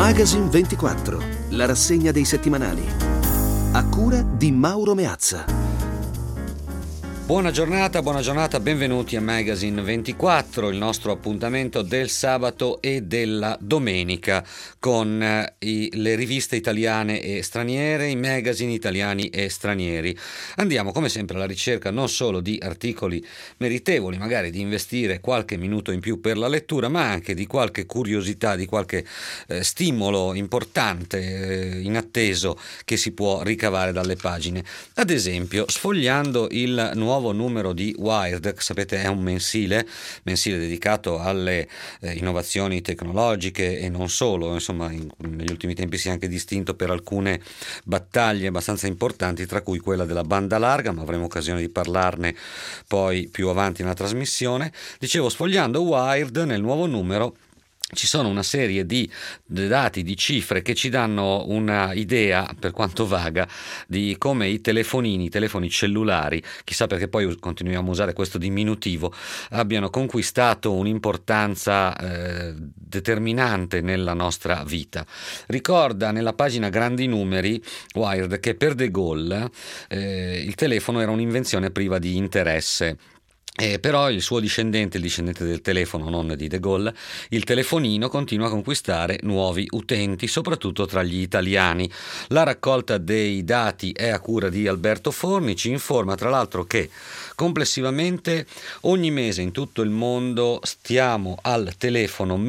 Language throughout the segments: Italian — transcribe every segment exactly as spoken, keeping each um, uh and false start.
Magazine ventiquattro, la rassegna dei settimanali. A cura di Mauro Meazza. Buona giornata, buona giornata, benvenuti a Magazine ventiquattro, il nostro appuntamento del sabato e della domenica con eh, i, le riviste italiane e straniere, i magazine italiani e stranieri. Andiamo come sempre alla ricerca non solo di articoli meritevoli, magari di investire qualche minuto in più per la lettura, ma anche di qualche curiosità, di qualche eh, stimolo importante, eh, inatteso, che si può ricavare dalle pagine. Ad esempio, sfogliando il nuovo nuovo numero di Wired, che sapete è un mensile, mensile dedicato alle eh, innovazioni tecnologiche e non solo, insomma in, negli ultimi tempi si è anche distinto per alcune battaglie abbastanza importanti, tra cui quella della banda larga, ma avremo occasione di parlarne poi più avanti nella trasmissione. Dicevo, sfogliando Wired nel nuovo numero ci sono una serie di dati, di cifre che ci danno una idea, per quanto vaga, di come i telefonini, i telefoni cellulari, chissà perché poi continuiamo a usare questo diminutivo, abbiano conquistato un'importanza eh, determinante nella nostra vita. Ricorda nella pagina grandi numeri Wired che per De Gaulle eh, il telefono era un'invenzione priva di interesse. Eh, però il suo discendente, il discendente del telefono, non di De Gaulle, il telefonino continua a conquistare nuovi utenti, soprattutto tra gli italiani. La raccolta dei dati è a cura di Alberto Forni, ci informa tra l'altro che complessivamente ogni mese in tutto il mondo stiamo al telefono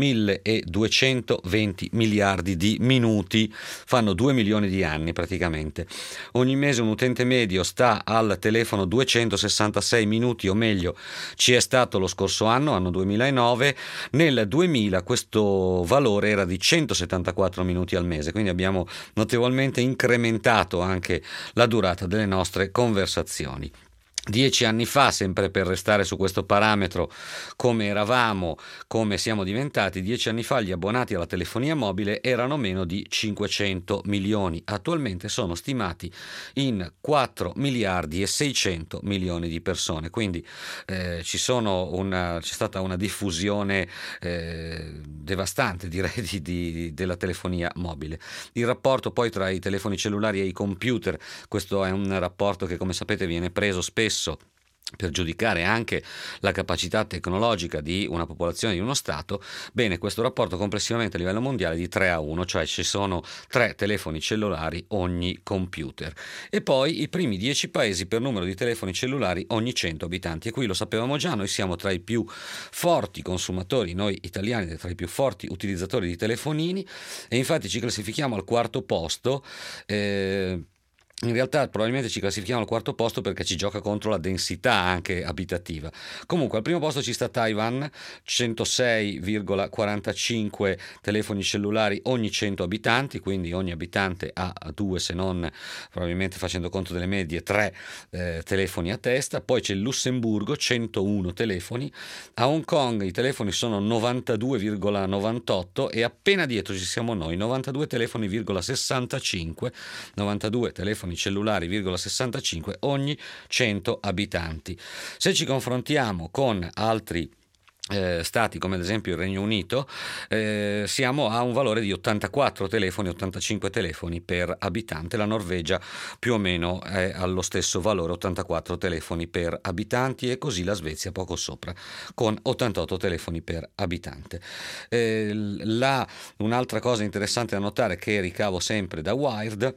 milleduecentoventi miliardi di minuti, fanno due milioni di anni praticamente. Ogni mese un utente medio sta al telefono duecentosessantasei minuti, o meglio ci è stato lo scorso anno, anno duemilanove. Nel duemila questo valore era di centosettantaquattro minuti al mese, quindi abbiamo notevolmente incrementato anche la durata delle nostre conversazioni. Dieci anni fa, sempre per restare su questo parametro, come eravamo, come siamo diventati, dieci anni fa gli abbonati alla telefonia mobile erano meno di cinquecento milioni. Attualmente sono stimati in quattro miliardi e seicento milioni di persone, quindi eh, ci sono una, c'è stata una diffusione eh, devastante, direi, di, di, della telefonia mobile. Il rapporto poi tra i telefoni cellulari e i computer, questo è un rapporto che, come sapete, viene preso spesso per giudicare anche la capacità tecnologica di una popolazione, di uno Stato. Bene, questo rapporto complessivamente a livello mondiale è di tre a uno, cioè ci sono tre telefoni cellulari ogni computer. E poi i primi dieci paesi per numero di telefoni cellulari ogni cento abitanti. E qui lo sapevamo già, noi siamo tra i più forti consumatori, noi italiani, tra i più forti utilizzatori di telefonini, e infatti ci classifichiamo al quarto posto. eh, In realtà probabilmente ci classifichiamo al quarto posto perché ci gioca contro la densità anche abitativa. Comunque al primo posto ci sta Taiwan, centosei virgola quarantacinque telefoni cellulari ogni cento abitanti, quindi ogni abitante ha due, se non probabilmente facendo conto delle medie, tre eh, telefoni a testa. Poi c'è il Lussemburgo, centouno telefoni. A Hong Kong i telefoni sono novantadue virgola novantotto e appena dietro ci siamo noi, novantadue telefoni virgola sessantacinque, novantadue telefoni cellulari virgola sessantacinque ogni cento abitanti. Se ci confrontiamo con altri Eh, stati come ad esempio il Regno Unito, eh, siamo a un valore di ottantaquattro telefoni, ottantacinque telefoni per abitante. La Norvegia più o meno è allo stesso valore, ottantaquattro telefoni per abitanti, e così la Svezia poco sopra con ottantotto telefoni per abitante. Eh, la, un'altra cosa interessante da notare che ricavo sempre da Wired: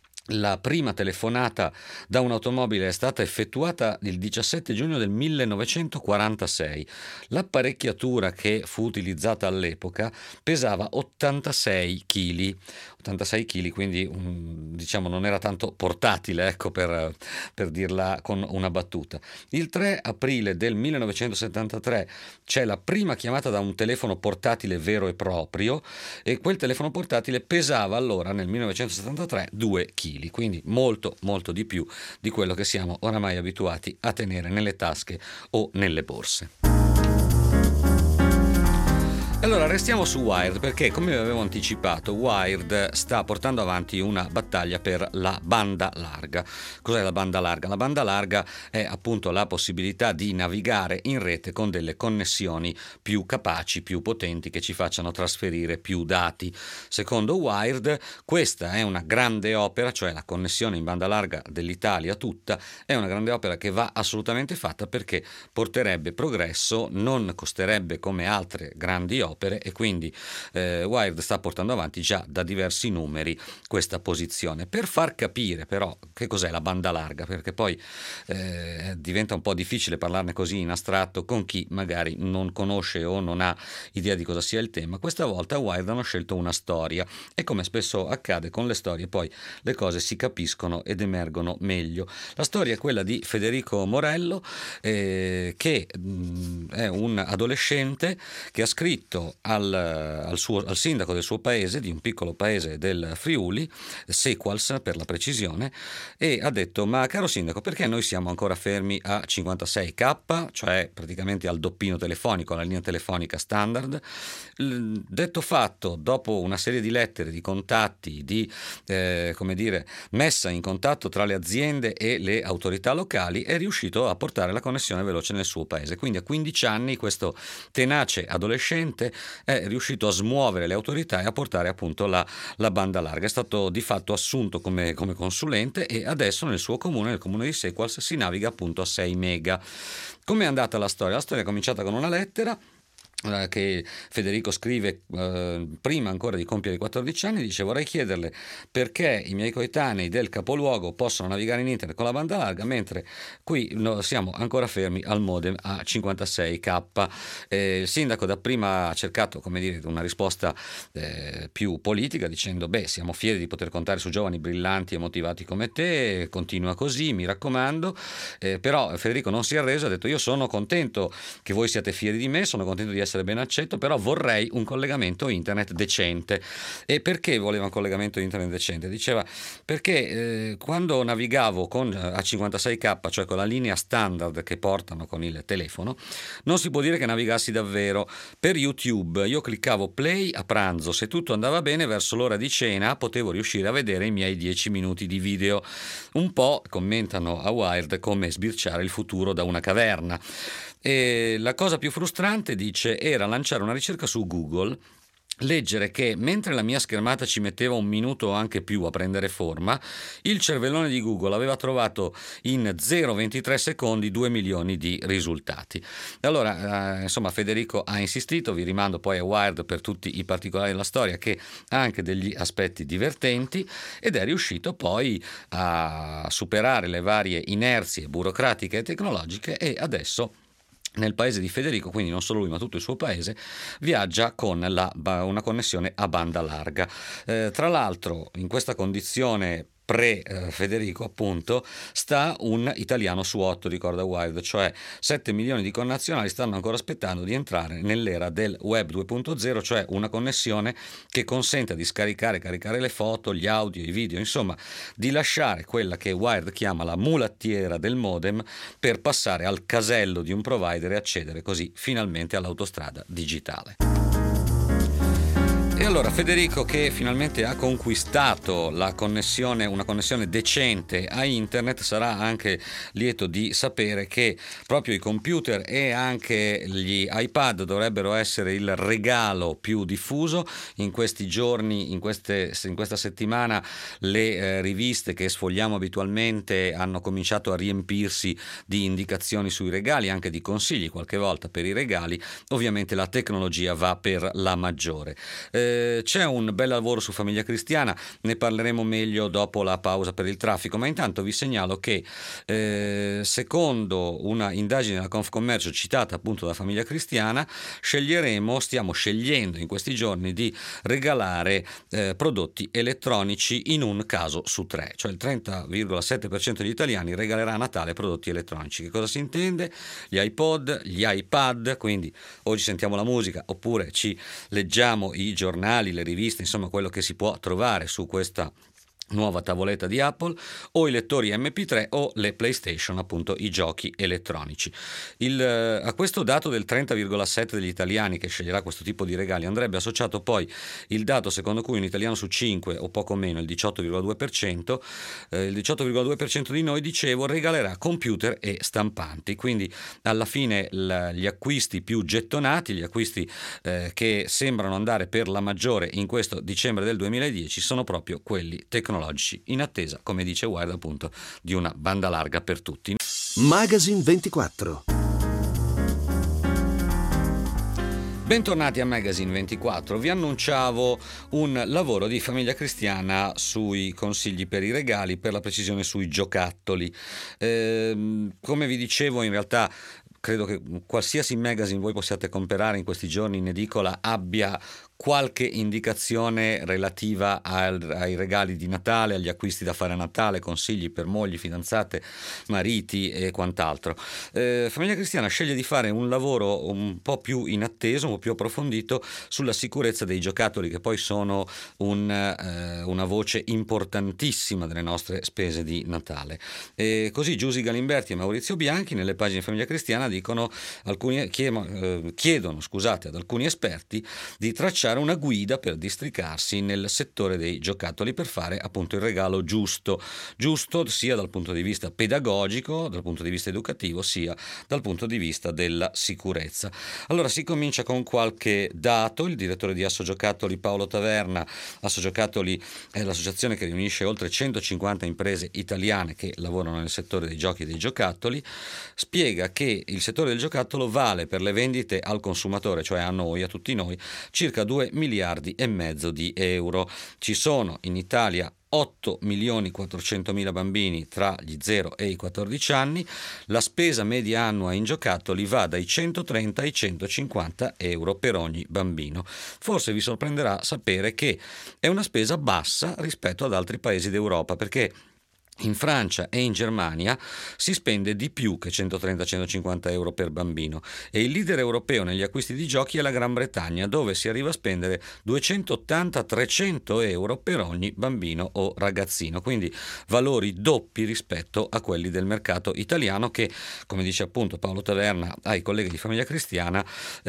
la prima telefonata da un'automobile è stata effettuata il diciassette giugno del millenovecentoquarantasei. L'apparecchiatura che fu utilizzata all'epoca pesava ottantasei chili, ottantasei chili, quindi um, diciamo non era tanto portatile, ecco, per, per dirla con una battuta. Il tre aprile del millenovecentosettantatré c'è la prima chiamata da un telefono portatile vero e proprio, e quel telefono portatile pesava allora nel millenovecentosettantatré due chili. Quindi molto molto di più di quello che siamo oramai abituati a tenere nelle tasche o nelle borse. Allora restiamo su Wired perché, come avevo anticipato, Wired sta portando avanti una battaglia per la banda larga. Cos'è la banda larga? La banda larga è appunto la possibilità di navigare in rete con delle connessioni più capaci, più potenti, che ci facciano trasferire più dati. Secondo Wired questa è una grande opera, cioè la connessione in banda larga dell'Italia tutta è una grande opera che va assolutamente fatta perché porterebbe progresso, non costerebbe come altre grandi opere e quindi eh, Wired sta portando avanti già da diversi numeri questa posizione. Per far capire però che cos'è la banda larga, perché poi eh, diventa un po' difficile parlarne così in astratto con chi magari non conosce o non ha idea di cosa sia il tema, questa volta Wired hanno scelto una storia e, come spesso accade con le storie, poi le cose si capiscono ed emergono meglio. La storia è quella di Federico Morello, eh, che mh, è un adolescente che ha scritto al, al, suo, al sindaco del suo paese, di un piccolo paese del Friuli, Sequals per la precisione, e ha detto: ma caro sindaco, perché noi siamo ancora fermi a cinquantasei K, cioè praticamente al doppino telefonico, alla linea telefonica standard? Detto fatto, dopo una serie di lettere, di contatti, di eh, come dire, messa in contatto tra le aziende e le autorità locali, è riuscito a portare la connessione veloce nel suo paese. Quindi a quindici anni questo tenace adolescente è riuscito a smuovere le autorità e a portare appunto la, la banda larga. È stato di fatto assunto come, come consulente e adesso nel suo comune, nel comune di Sequals, si naviga appunto a sei mega. Come è andata la storia? La storia è cominciata con una lettera che Federico scrive eh, prima ancora di compiere i quattordici anni. Dice: vorrei chiederle perché i miei coetanei del capoluogo possono navigare in internet con la banda larga mentre qui no, siamo ancora fermi al modem a cinquantasei K. Eh, il sindaco dapprima ha cercato, come dire, una risposta eh, più politica, dicendo: beh, siamo fieri di poter contare su giovani brillanti e motivati come te, continua così, mi raccomando. Eh, però Federico non si è arreso, ha detto: io sono contento che voi siate fieri di me, sono contento di essere ben accetto, però vorrei un collegamento internet decente. E perché voleva un collegamento internet decente? Diceva: perché eh, quando navigavo con a cinquantasei K, cioè con la linea standard che portano con il telefono, non si può dire che navigassi davvero. Per YouTube io cliccavo play a pranzo, se tutto andava bene verso l'ora di cena potevo riuscire a vedere i miei dieci minuti di video. Un po', commentano a Wired, come sbirciare il futuro da una caverna. E la cosa più frustrante, dice, era lanciare una ricerca su Google, leggere che mentre la mia schermata ci metteva un minuto o anche più a prendere forma, il cervellone di Google aveva trovato in zero virgola ventitré secondi due milioni di risultati. Allora, eh, insomma, Federico ha insistito, vi rimando poi a Wired per tutti i particolari della storia, che ha anche degli aspetti divertenti, ed è riuscito poi a superare le varie inerzie burocratiche e tecnologiche, e adesso nel paese di Federico, quindi non solo lui ma tutto il suo paese, viaggia con la, una connessione a banda larga. Eh, tra l'altro, in questa condizione pre-Federico, appunto, sta un italiano su otto, ricorda Wired, cioè sette milioni di connazionali stanno ancora aspettando di entrare nell'era del web due punto zero, cioè una connessione che consenta di scaricare, caricare le foto, gli audio, i video, insomma, di lasciare quella che Wired chiama la mulattiera del modem per passare al casello di un provider e accedere così finalmente all'autostrada digitale. E allora Federico, che finalmente ha conquistato la connessione, una connessione decente a internet, sarà anche lieto di sapere che proprio i computer e anche gli iPad dovrebbero essere il regalo più diffuso. In questi giorni, in, queste, in questa settimana, le eh, riviste che sfogliamo abitualmente hanno cominciato a riempirsi di indicazioni sui regali, anche di consigli qualche volta per i regali. Ovviamente la tecnologia va per la maggiore. Eh, C'è un bel lavoro su Famiglia Cristiana, ne parleremo meglio dopo la pausa per il traffico, ma intanto vi segnalo che eh, secondo una indagine della Confcommercio citata appunto da Famiglia Cristiana, sceglieremo, stiamo scegliendo in questi giorni di regalare eh, prodotti elettronici in un caso su tre, cioè il trenta virgola sette per cento degli italiani regalerà a Natale prodotti elettronici. Che cosa si intende? Gli iPod, gli iPad, quindi oggi sentiamo la musica oppure ci leggiamo i giornali, le riviste, insomma quello che si può trovare su questa nuova tavoletta di Apple, o i lettori emme pi tre o le PlayStation, appunto i giochi elettronici. Il, a questo dato del trenta virgola sette degli italiani che sceglierà questo tipo di regali andrebbe associato poi il dato secondo cui un italiano su cinque o poco meno, il diciotto virgola due per cento, eh, il diciotto virgola due per cento di noi, dicevo, regalerà computer e stampanti. Quindi alla fine l- gli acquisti più gettonati, gli acquisti eh, che sembrano andare per la maggiore in questo dicembre del duemiladieci sono proprio quelli tecnologici, in attesa, come dice Wired, appunto, di una banda larga per tutti. Magazine ventiquattro. Bentornati a Magazine ventiquattro. Vi annunciavo un lavoro di Famiglia Cristiana sui consigli per i regali, per la precisione sui giocattoli. Eh, come vi dicevo, in realtà credo che qualsiasi magazine voi possiate comprare in questi giorni in edicola abbia qualche indicazione relativa al, ai regali di Natale, agli acquisti da fare a Natale, consigli per mogli, fidanzate, mariti e quant'altro. Eh, Famiglia Cristiana sceglie di fare un lavoro un po' più inatteso, un po' più approfondito sulla sicurezza dei giocattoli, che poi sono un, eh, una voce importantissima delle nostre spese di Natale. E così Giusy Galimberti e Maurizio Bianchi nelle pagine Famiglia Cristiana dicono alcuni, chiedono, chiedono scusate, ad alcuni esperti di tracciare una guida per districarsi nel settore dei giocattoli per fare appunto il regalo giusto, giusto sia dal punto di vista pedagogico, dal punto di vista educativo, sia dal punto di vista della sicurezza. Allora si comincia con qualche dato. Il direttore di Assogiocattoli Paolo Taverna, Assogiocattoli è l'associazione che riunisce oltre centocinquanta imprese italiane che lavorano nel settore dei giochi e dei giocattoli, spiega che il settore del giocattolo vale per le vendite al consumatore, cioè a noi, a tutti noi, circa due miliardi e mezzo di euro. Ci sono in Italia otto milioni quattrocentomila bambini tra gli zero e i quattordici anni. La spesa media annua in giocattoli va dai centotrenta ai centocinquanta euro per ogni bambino. Forse vi sorprenderà sapere che è una spesa bassa rispetto ad altri paesi d'Europa, perché in Francia e in Germania si spende di più che centotrenta centocinquanta euro per bambino, e il leader europeo negli acquisti di giochi è la Gran Bretagna, dove si arriva a spendere duecentottanta trecento euro per ogni bambino o ragazzino, quindi valori doppi rispetto a quelli del mercato italiano, che, come dice appunto Paolo Taverna ai colleghi di Famiglia Cristiana,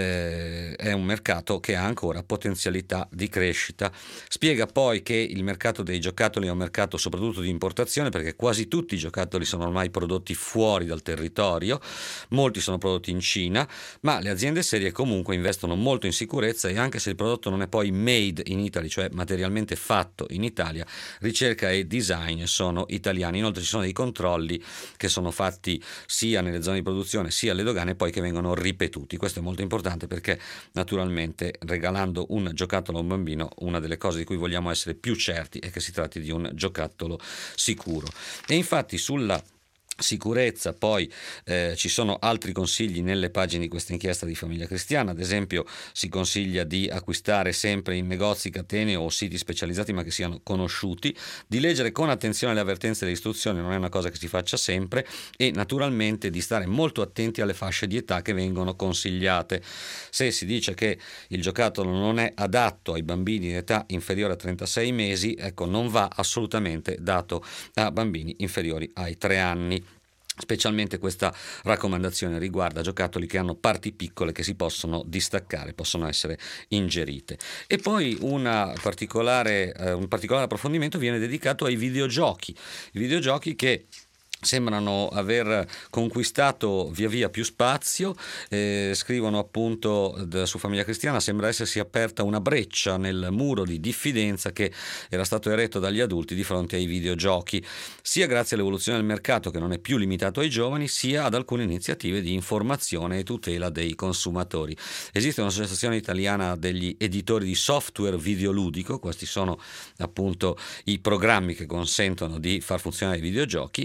eh, è un mercato che ha ancora potenzialità di crescita. Spiega poi che il mercato dei giocattoli è un mercato soprattutto di importazione, perché quasi tutti i giocattoli sono ormai prodotti fuori dal territorio, molti sono prodotti in Cina, ma le aziende serie comunque investono molto in sicurezza, e anche se il prodotto non è poi made in Italy, cioè materialmente fatto in Italia, ricerca e design sono italiani. Inoltre ci sono dei controlli che sono fatti sia nelle zone di produzione sia alle dogane, e poi che vengono ripetuti. Questo è molto importante, perché naturalmente regalando un giocattolo a un bambino, una delle cose di cui vogliamo essere più certi è che si tratti di un giocattolo sicuro. E infatti sulla sicurezza poi eh, ci sono altri consigli nelle pagine di questa inchiesta di Famiglia Cristiana. Ad esempio si consiglia di acquistare sempre in negozi, catene o siti specializzati ma che siano conosciuti, di leggere con attenzione le avvertenze e le istruzioni, non è una cosa che si faccia sempre, e naturalmente di stare molto attenti alle fasce di età che vengono consigliate. Se si dice che il giocattolo non è adatto ai bambini in età inferiore a trentasei mesi, ecco, non va assolutamente dato a bambini inferiori ai tre anni. Specialmente questa raccomandazione riguarda giocattoli che hanno parti piccole che si possono distaccare, possono essere ingerite. E poi una particolare, eh, un particolare approfondimento viene dedicato ai videogiochi, i videogiochi che sembrano aver conquistato via via più spazio. Eh, scrivono appunto d- su Famiglia Cristiana: sembra essersi aperta una breccia nel muro di diffidenza che era stato eretto dagli adulti di fronte ai videogiochi, sia grazie all'evoluzione del mercato, che non è più limitato ai giovani, sia ad alcune iniziative di informazione e tutela dei consumatori. Esiste un'associazione italiana degli editori di software videoludico, questi sono appunto i programmi che consentono di far funzionare i videogiochi,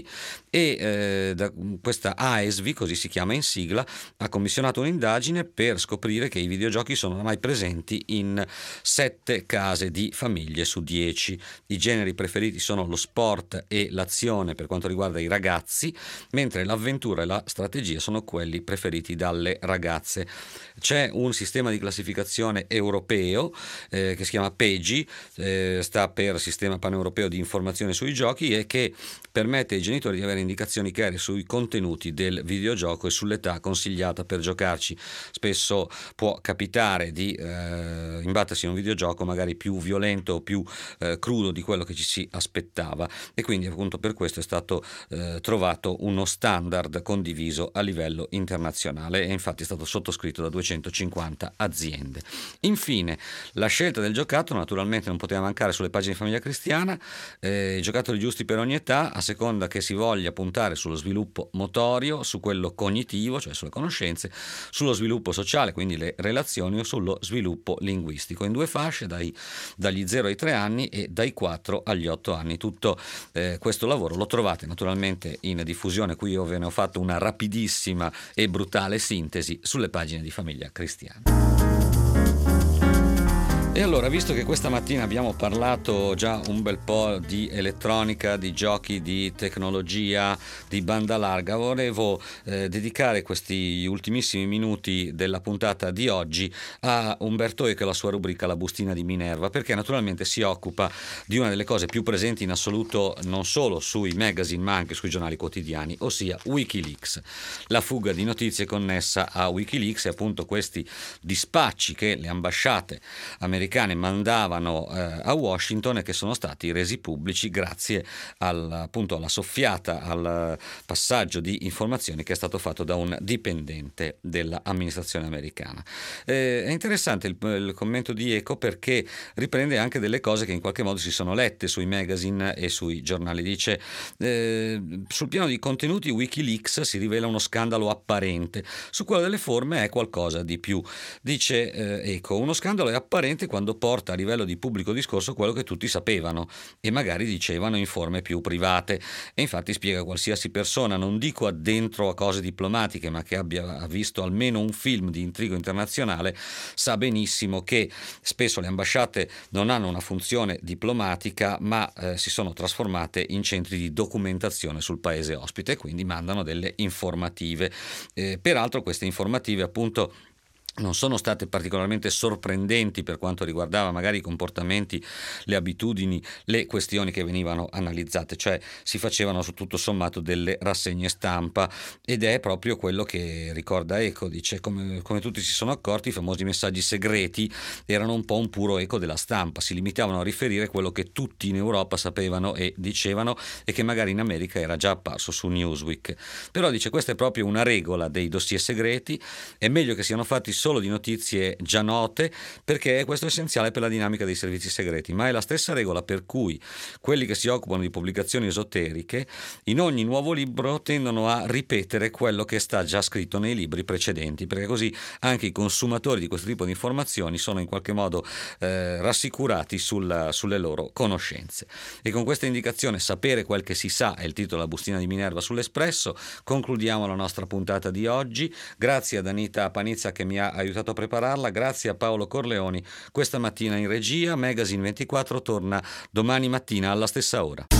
e eh, da, questa A E S V I, così si chiama in sigla, ha commissionato un'indagine per scoprire che i videogiochi sono ormai presenti in sette case di famiglie su dieci. I generi preferiti sono lo sport e l'azione per quanto riguarda i ragazzi, mentre l'avventura e la strategia sono quelli preferiti dalle ragazze. C'è un sistema di classificazione europeo eh, che si chiama PEGI, eh, sta per Sistema Paneuropeo di Informazione sui Giochi, e che permette ai genitori di avere indicazioni chiare sui contenuti del videogioco e sull'età consigliata per giocarci. Spesso può capitare di eh, imbattersi in un videogioco magari più violento o più eh, crudo di quello che ci si aspettava, e quindi appunto per questo è stato eh, trovato uno standard condiviso a livello internazionale, e infatti è stato sottoscritto da duecentocinquanta aziende. Infine, la scelta del giocattolo naturalmente non poteva mancare sulle pagine di Famiglia Cristiana, eh, i giocattoli giusti per ogni età, a seconda che si voglia puntare sullo sviluppo motorio, su quello cognitivo, cioè sulle conoscenze, sullo sviluppo sociale, quindi le relazioni, o sullo sviluppo linguistico, in due fasce, dai, dagli zero ai tre anni e dai quattro agli otto anni. Tutto eh, questo lavoro lo trovate naturalmente in diffusione, qui io ve ne ho fatto una rapidissima e brutale sintesi sulle pagine di Famiglia Cristiana. E allora, visto che questa mattina abbiamo parlato già un bel po' di elettronica, di giochi, di tecnologia, di banda larga, volevo eh, dedicare questi ultimissimi minuti della puntata di oggi a Umberto Eco e la sua rubrica La bustina di Minerva, perché naturalmente si occupa di una delle cose più presenti in assoluto non solo sui magazine ma anche sui giornali quotidiani, ossia Wikileaks, la fuga di notizie connessa a Wikileaks, e appunto questi dispacci che le ambasciate americane mandavano eh, a Washington e che sono stati resi pubblici grazie al, appunto alla soffiata, al passaggio di informazioni che è stato fatto da un dipendente dell'amministrazione americana. Eh, è interessante il, il commento di Eco, perché riprende anche delle cose che in qualche modo si sono lette sui magazine e sui giornali. Dice eh, sul piano dei contenuti Wikileaks si rivela uno scandalo apparente, su quello delle forme è qualcosa di più. Dice eh, Eco, uno scandalo è apparente quando porta a livello di pubblico discorso quello che tutti sapevano e magari dicevano in forme più private, e infatti spiega: qualsiasi persona, non dico addentro a cose diplomatiche, ma che abbia visto almeno un film di intrigo internazionale, sa benissimo che spesso le ambasciate non hanno una funzione diplomatica, ma eh, si sono trasformate in centri di documentazione sul paese ospite, e quindi mandano delle informative. Eh, peraltro queste informative appunto non sono state particolarmente sorprendenti per quanto riguardava magari i comportamenti, le abitudini, le questioni che venivano analizzate, cioè si facevano su tutto sommato delle rassegne stampa, ed è proprio quello che ricorda Eco. Dice come, come tutti si sono accorti, i famosi messaggi segreti erano un po' un puro eco della stampa, si limitavano a riferire quello che tutti in Europa sapevano e dicevano e che magari in America era già apparso su Newsweek. Però dice questa è proprio una regola dei dossier segreti, è meglio che siano fatti solo di notizie già note, perché questo è essenziale per la dinamica dei servizi segreti, ma è la stessa regola per cui quelli che si occupano di pubblicazioni esoteriche in ogni nuovo libro tendono a ripetere quello che sta già scritto nei libri precedenti, perché così anche i consumatori di questo tipo di informazioni sono in qualche modo eh, rassicurati sul, sulle loro conoscenze. E con questa indicazione, sapere quel che si sa, è il titolo della bustina di Minerva sull'Espresso, concludiamo la nostra puntata di oggi. Grazie ad Anita Panizza che mi ha aiutato a prepararla, grazie a Paolo Corleoni questa mattina in regia. Magazine ventiquattro torna domani mattina alla stessa ora.